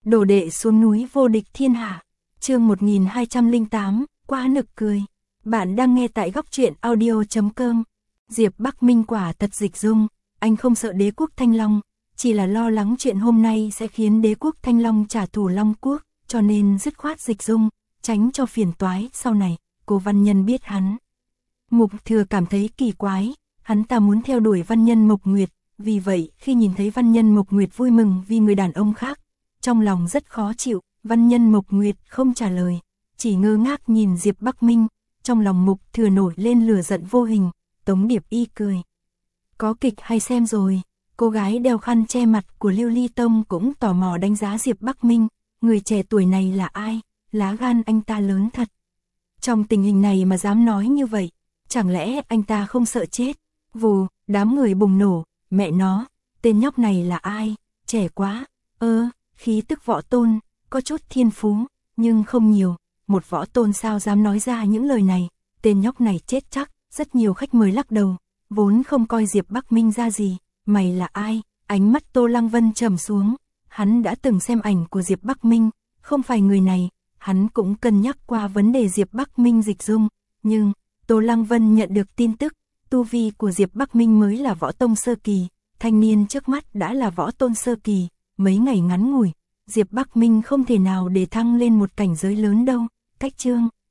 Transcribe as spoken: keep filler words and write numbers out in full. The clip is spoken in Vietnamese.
Đồ đệ xuống núi vô địch thiên hạ. Chương một nghìn hai trăm lẻ tám, quá nực cười. Bạn đang nghe tại góc truyện audio chấm com. Diệp Bắc Minh quả thật dịch dung, anh không sợ đế quốc Thanh Long, chỉ là lo lắng chuyện hôm nay sẽ khiến đế quốc Thanh Long trả thù Long quốc, cho nên dứt khoát dịch dung, tránh cho phiền toái sau này. Cô Văn Nhân biết hắn. Mục Thừa cảm thấy kỳ quái, hắn ta muốn theo đuổi Văn Nhân Mộc Nguyệt, vì vậy khi nhìn thấy Văn Nhân Mộc Nguyệt vui mừng vì người đàn ông khác, trong lòng rất khó chịu. Văn Nhân Mộc Nguyệt không trả lời, chỉ ngơ ngác nhìn Diệp Bắc Minh, trong lòng Mục Thừa nổi lên lửa giận vô hình. Tống Điệp Y cười. Có kịch hay xem rồi? Cô gái đeo khăn che mặt của Lưu Ly Tông cũng tò mò đánh giá Diệp Bắc Minh, người trẻ tuổi này là ai? Lá gan anh ta lớn thật. Trong tình hình này mà dám nói như vậy, chẳng lẽ anh ta không sợ chết? Vù, đám người bùng nổ, mẹ nó, tên nhóc này là ai? Trẻ quá, ơ, khí tức võ tôn, có chút thiên phú, nhưng không nhiều. Một võ tôn sao dám nói ra những lời này? Tên nhóc này chết chắc. Rất nhiều khách mời lắc đầu, vốn không coi Diệp Bắc Minh ra gì. Mày là ai? Ánh mắt Tô Lăng Vân trầm xuống. Hắn đã từng xem ảnh của Diệp Bắc Minh, không phải người này. Hắn cũng cân nhắc qua vấn đề Diệp Bắc Minh dịch dung, nhưng Tô Lăng Vân nhận được tin tức, tu vi của Diệp Bắc Minh mới là võ tông sơ kỳ, thanh niên trước mắt đã là võ tôn sơ kỳ. Mấy ngày ngắn ngủi, Diệp Bắc Minh không thể nào để thăng lên một cảnh giới lớn đâu. Cách chương